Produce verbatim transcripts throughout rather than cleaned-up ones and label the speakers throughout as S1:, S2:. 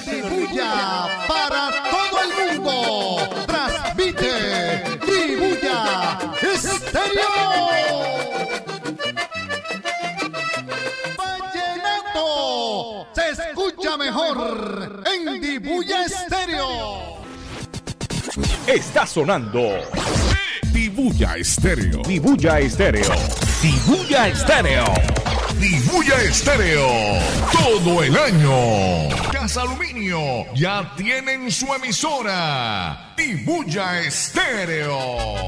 S1: Dibuya para todo el mundo. Transmite Dibuya Estéreo. Vallenato se escucha mejor en Dibuya Estéreo.
S2: Está sonando Dibuya Estéreo. Dibuya Estéreo. Dibuya Estéreo. Dibuya Estéreo. Todo el año. Casa Aluminio ya tienen su emisora. Dibuya Estéreo.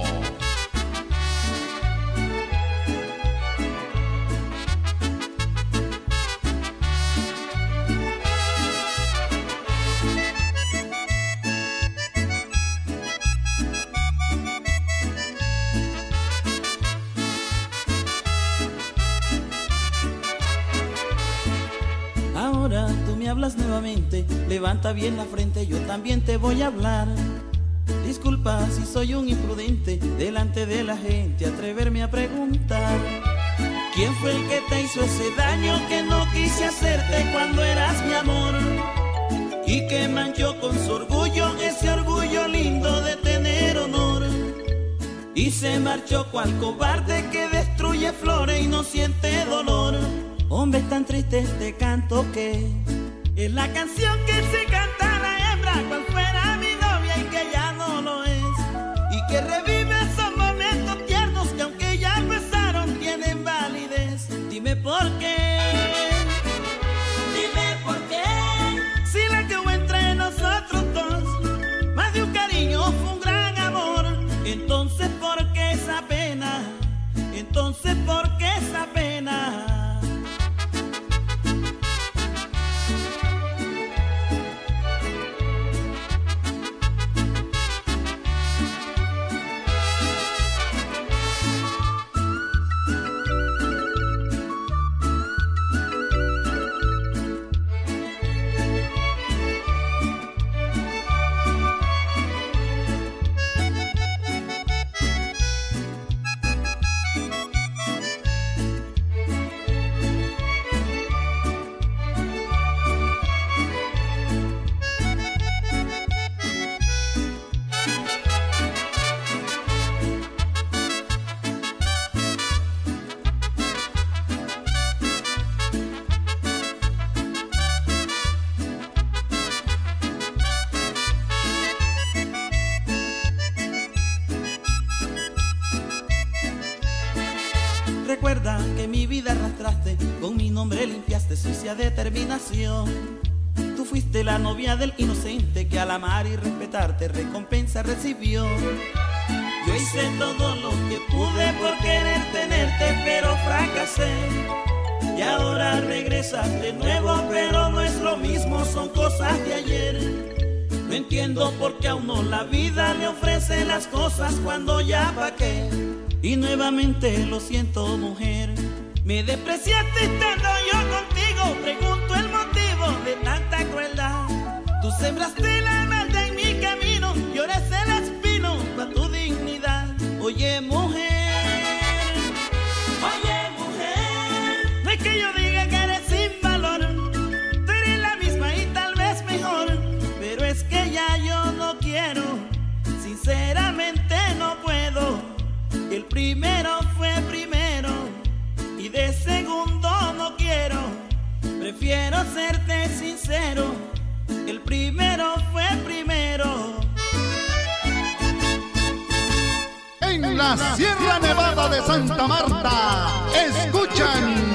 S3: Ahora tú me hablas nuevamente, levanta bien la frente, yo también te voy a hablar. Disculpa si soy un imprudente, delante de la gente atreverme a preguntar. ¿Quién fue el que te hizo ese daño que no quise hacerte cuando eras mi amor? Y que manchó con su orgullo, ese orgullo lindo de tener honor. Y se marchó cual cobarde que destruye flores y no siente dolor. Hombre, tan triste este canto que es la canción que se canta a la hembra cual fuera mi novia y que ya no lo es. Y que revive esos momentos tiernos que aunque ya pasaron tienen validez. Dime por qué, dime por qué. Si la que hubo entre nosotros dos, más de un cariño fue un gran amor. Entonces, ¿por qué esa pena? Entonces, ¿por qué esa pena? Recuerda que mi vida arrastraste, con mi nombre limpiaste sucia determinación. Tú fuiste la novia del inocente que al amar y respetarte recompensa recibió. Yo hice todo lo que pude por querer tenerte, pero fracasé. Y ahora regresas de nuevo, pero no es lo mismo, son cosas de ayer. No entiendo por qué a uno la vida le ofrece las cosas cuando ya pa' qué. Y nuevamente lo siento, mujer. Me despreciaste estando yo contigo. Pregunto el motivo de tanta crueldad. Tú sembraste la maldad en mi camino. Lloré el espino para tu dignidad. Oye, mujer. Oye, mujer. No es que yo diga que eres sin valor. Tú eres la misma y tal vez mejor. Pero es que ya yo no quiero. Sinceramente no puedo. El primero fue primero y de segundo no quiero. Prefiero serte sincero. El primero fue primero.
S1: En la Sierra Nevada de Santa Marta, escuchan